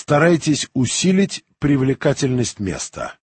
Старайтесь усилить привлекательность места.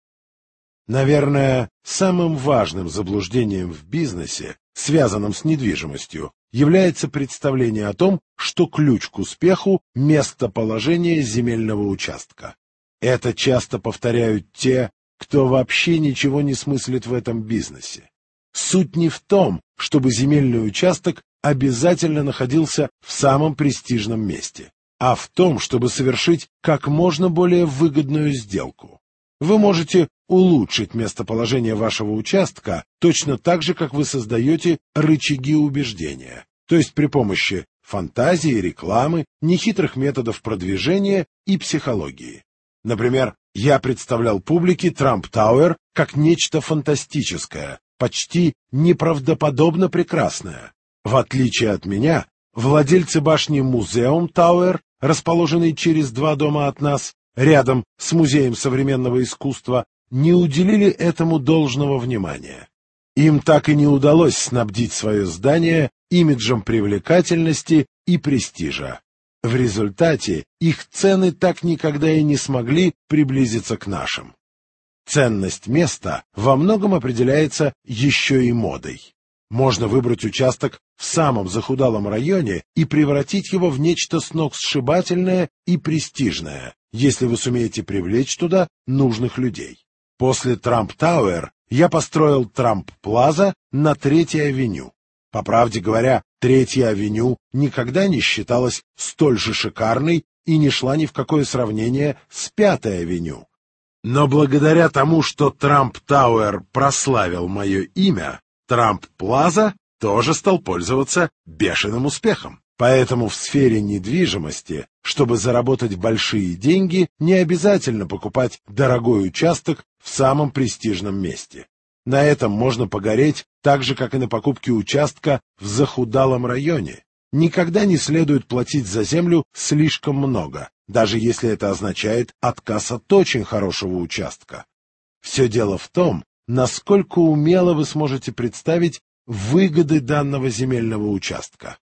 Наверное, самым важным заблуждением в бизнесе, связанном с недвижимостью, является представление о том, что ключ к успеху – местоположение земельного участка. Это часто повторяют те, кто вообще ничего не смыслит в этом бизнесе. Суть не в том, чтобы земельный участок обязательно находился в самом престижном месте, а в том, чтобы совершить как можно более выгодную сделку. Вы можете улучшить местоположение вашего участка точно так же, как вы создаете рычаги убеждения, то есть при помощи фантазии, рекламы, нехитрых методов продвижения и психологии. Например, я представлял публике Трамп Тауэр как нечто фантастическое, почти неправдоподобно прекрасное. В отличие от меня, владельцы башни Музеум Тауэр, расположенной через 2 дома от нас, рядом с Музеем современного искусства, не уделили этому должного внимания. Им так и не удалось снабдить свое здание имиджем привлекательности и престижа. В результате их цены так никогда и не смогли приблизиться к нашим. Ценность места во многом определяется еще и модой. Можно выбрать участок в самом захудалом районе и превратить его в нечто сногсшибательное и престижное, если вы сумеете привлечь туда нужных людей. После Трамп Тауэр я построил Трамп Плаза на 3-й авеню. По правде говоря, 3-я авеню никогда не считалась столь же шикарной и не шла ни в какое сравнение с 5-й авеню. Но благодаря тому, что Трамп Тауэр прославил мое имя, Трамп Плаза тоже стал пользоваться бешеным успехом. Поэтому в сфере недвижимости, чтобы заработать большие деньги, не обязательно покупать дорогой участок в самом престижном месте. На этом можно погореть так же, как и на покупке участка в захудалом районе. Никогда не следует платить за землю слишком много, даже если это означает отказ от очень хорошего участка. Все дело в том, насколько умело вы сможете представить выгоды данного земельного участка.